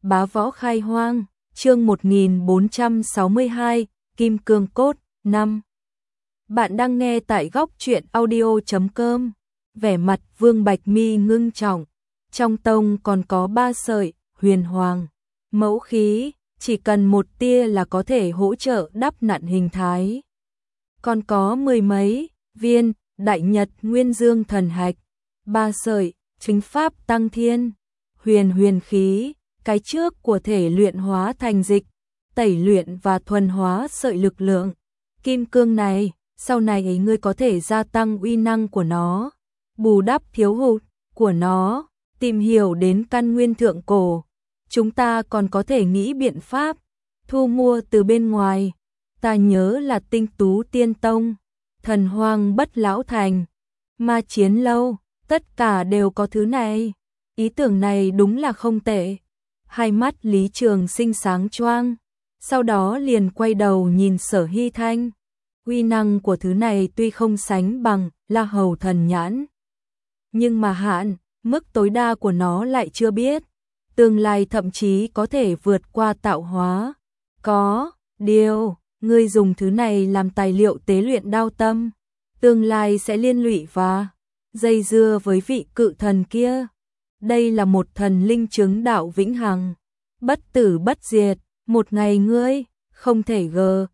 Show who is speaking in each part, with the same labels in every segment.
Speaker 1: Bá Võ Khai Hoang, chương 1462, Kim Cương Cốt, 5. Bạn đang nghe tại góc truyện audio.com. Vẻ mặt Vương Bạch Mi ngưng trọng. Trong tông còn có 3 sợi, huyền hoàng, mẫu khí, chỉ cần một tia là có thể hỗ trợ đắp nặn hình thái. Còn có 10 mấy viên, đại nhật nguyên dương thần hạch, 3 sợi, chính pháp tăng thiên, huyền khí, cái trước của thể luyện hóa thành dịch, tẩy luyện và thuần hóa sợi lực lượng. Kim cương này, sau này ngươi có thể gia tăng uy năng của nó, bù đắp thiếu hụt của nó, tìm hiểu đến căn nguyên thượng cổ. Chúng ta còn có thể nghĩ biện pháp thu mua từ bên ngoài. Ta nhớ là Tinh Tú Tiên Tông, Thần Hoang Bất Lão Thành, Ma Chiến Lâu, tất cả đều có thứ này. Ý tưởng này đúng là không tệ. Hai mắt Lý Trường Sinh sáng choang, sau đó liền quay đầu nhìn Sở Hy Thanh. Uy năng của thứ này tuy không sánh bằng La Hầu Thần Nhãn, nhưng mà hạn mức tối đa của nó lại chưa biết. Tương lai thậm chí có thể vượt qua tạo hóa. Có điều, ngươi dùng thứ này làm tài liệu tế luyện đao tâm, tương lai sẽ liên lụy và dây dưa với vị cự thần kia. Đây là một thần linh chứng đạo vĩnh hằng, bất tử bất diệt. Một ngày ngươi không thể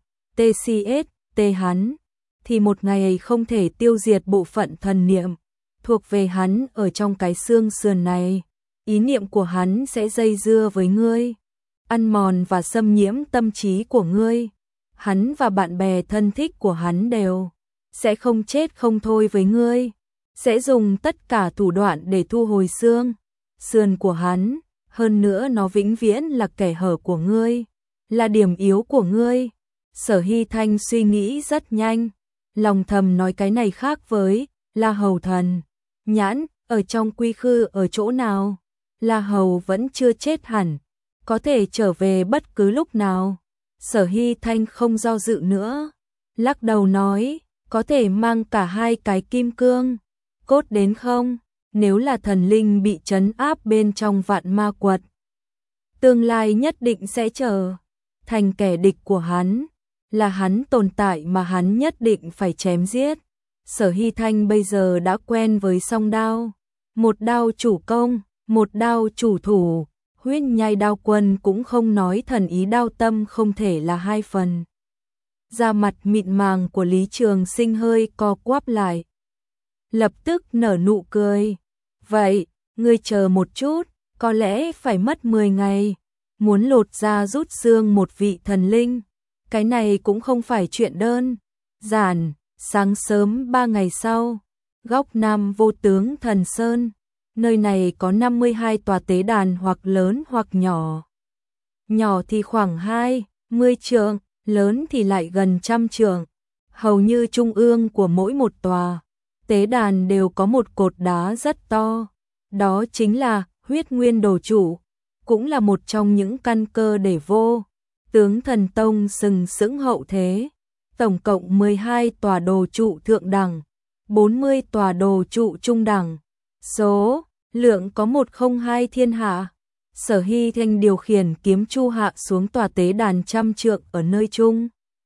Speaker 1: TCS hắn, thì một ngày không thể tiêu diệt bộ phận thần niệm thuộc về hắn ở trong cái xương sườn này. Ý niệm của hắn sẽ dây dưa với ngươi, ăn mòn và xâm nhiễm tâm trí của ngươi. Hắn và bạn bè thân thích của hắn đều sẽ không chết không thôi với ngươi, sẽ dùng tất cả thủ đoạn để thu hồi xương sườn của hắn. Hơn nữa nó vĩnh viễn là kẻ hở của ngươi, là điểm yếu của ngươi. Sở Hy Thanh suy nghĩ rất nhanh, lòng thầm nói cái này khác với La Hầu Thần Nhãn, ở trong quy khư ở chỗ nào? La Hầu vẫn chưa chết hẳn, có thể trở về bất cứ lúc nào. Sở Hy Thanh không do dự nữa, lắc đầu nói, có thể mang cả hai cái kim cương cốt đến không? Nếu là thần linh bị trấn áp bên trong vạn ma quật, tương lai nhất định sẽ trở thành kẻ địch của hắn, là hắn tồn tại mà hắn nhất định phải chém giết. Sở Hy Thanh bây giờ đã quen với song đao, một đao chủ công, một đao chủ thủ. Huyết Nhai Đao Quân cũng không nói thần ý đao tâm không thể là hai phần. Da mặt mịn màng của Lý Trường Sinh hơi co quắp lại, lập tức nở nụ cười. Vậy, ngươi chờ một chút, có lẽ phải mất 10 ngày. Muốn lột da rút xương một vị thần linh, cái này cũng không phải chuyện đơn giản. Sáng sớm 3 ngày sau, góc Nam Vô Tướng Thần Sơn, nơi này có 52 tòa tế đàn hoặc lớn hoặc nhỏ. Nhỏ thì khoảng 20 trượng, lớn thì lại gần 100 trượng. Hầu như trung ương của mỗi một tòa tế đàn đều có một cột đá rất to. Đó chính là Huyết Nguyên Đồ Trụ, cũng là một trong những căn cơ để Vô Tướng Thần Tông sừng sững hậu thế. Tổng cộng 12 tòa đồ trụ thượng đẳng, 40 tòa đồ trụ trung đẳng. Số lượng có 102 thiên hạ. Sở Hy Thanh điều khiển kiếm chu hạ xuống tòa tế đàn 100 trượng ở nơi trung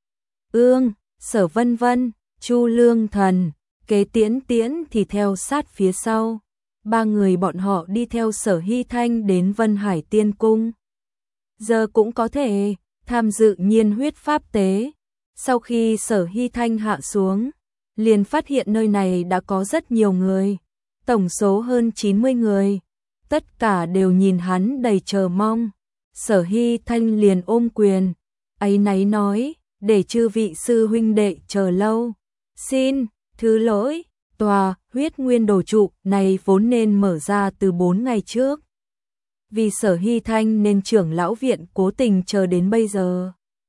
Speaker 1: ương. Sở Vân Vân, Chu Lương Thần, Kế Tiễn Tiễn thì theo sát phía sau. 3 người bọn họ đi theo Sở Hy Thanh đến Vân Hải Tiên Cung. Giờ cũng có thể tham dự nhiên huyết pháp tế. Sau khi Sở Hy Thanh hạ xuống, liền phát hiện nơi này đã có rất nhiều người, tổng số hơn 90 người. Tất cả đều nhìn hắn đầy chờ mong. Sở Hy Thanh liền ôm quyền, áy náy nói, để chư vị sư huynh đệ chờ lâu. Xin thứ lỗi, tòa Huyết Nguyên Đồ Trụ này vốn nên mở ra từ 4 ngày trước. Vì Sở Hy Thanh nên trưởng lão viện cố tình chờ đến bây giờ,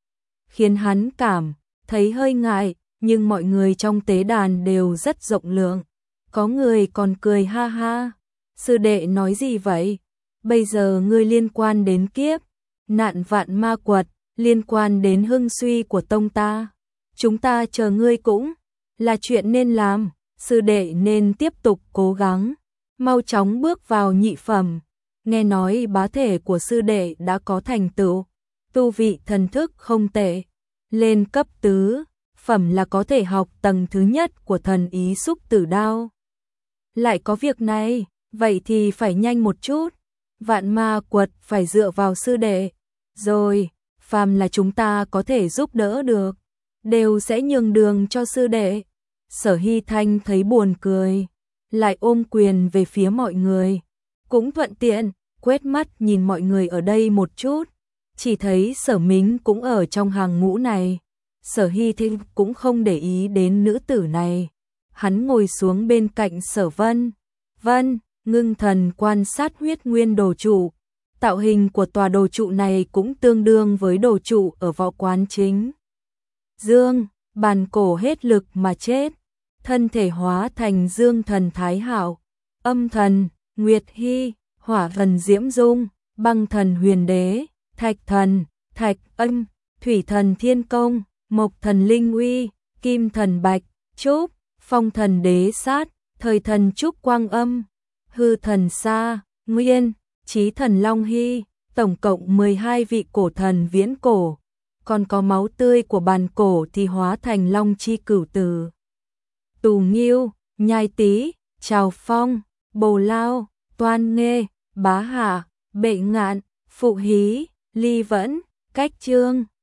Speaker 1: khiến hắn cảm thấy hơi ngại. Nhưng mọi người trong tế đàn đều rất rộng lượng, có người còn cười ha ha. Sư đệ nói gì vậy? Bây giờ ngươi liên quan đến kiếp nạn vạn ma quật, liên quan đến hưng suy của tông ta. Chúng ta chờ ngươi cũng là chuyện nên làm. Sư đệ nên tiếp tục cố gắng, mau chóng bước vào nhị phẩm. nghe nói bá thể của sư đệ đã có thành tựu, tu vị thần thức không tệ, lên cấp tứ phẩm là có thể học tầng thứ nhất của thần ý xúc tử đao. Lại có việc này, vậy thì phải nhanh một chút, Vạn Ma Quật phải dựa vào sư đệ, rồi, phàm là chúng ta có thể giúp đỡ được, đều sẽ nhường đường cho sư đệ. Sở Hy Thanh thấy buồn cười, lại ôm quyền về phía mọi người, cũng thuận tiện, quét mắt nhìn mọi người ở đây một chút, chỉ thấy Sở Mính cũng ở trong hàng ngũ này. Sở Hy Thanh cũng không để ý đến nữ tử này, hắn ngồi xuống bên cạnh Sở Vân. Vân, ngưng thần quan sát huyết nguyên đồ trụ, tạo hình của tòa đồ trụ này cũng tương đương với đồ trụ ở võ quán chính Dương, bàn cổ hết lực mà chết, thân thể hóa thành dương thần Thái Hạo, âm thần, Nguyệt Hy, hỏa thần Diễm Dung, băng thần Huyền Đế, thạch thần, Thạch Ân, thủy thần Thiên Công, mộc thần Linh Uy, kim thần Bạch Trúc, phong thần Đế Sát, thời thần Trúc Quang Âm, hư thần Sa, Nguyên, chí thần Long Hy, tổng cộng 12 vị cổ thần viễn cổ, còn có máu tươi của bàn cổ thì hóa thành Long Chi Cửu Tử, Tù Nghiêu, Nhai Tý, Trào Phong, Bồ Lao, Toan Nghê, Bá Hạ, Bệ Ngạn, Phụ Hí, Ly Vẫn, Cách Trương.